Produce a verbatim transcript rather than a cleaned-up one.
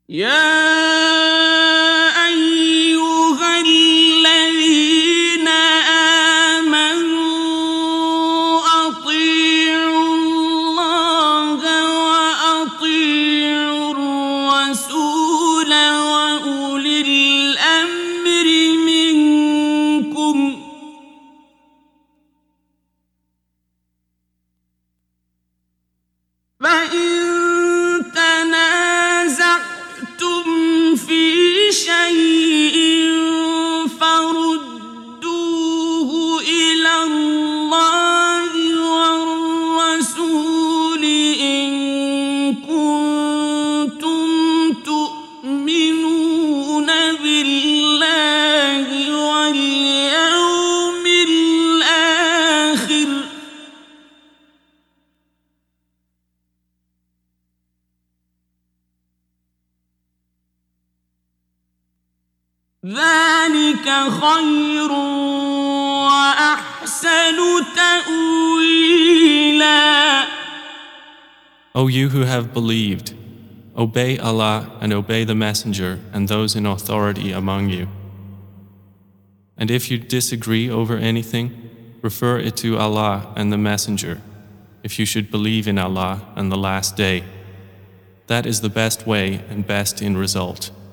يا أيها الذين آمنوا أطيعوا الله وأطيعوا الرسول وأولي الأمر منكم فإن تنازعتم في شيء فردوه إلى الله والرسول إن كنتم تؤمنون بالله واليوم الآخر ذلك خير وأحسن تأويلا. O you who have believed, obey Allah and obey the Messenger and those in authority among you. And if you disagree over anything, refer it to Allah and the Messenger, if you should believe in Allah and the Last Day. That is the best way and best in result.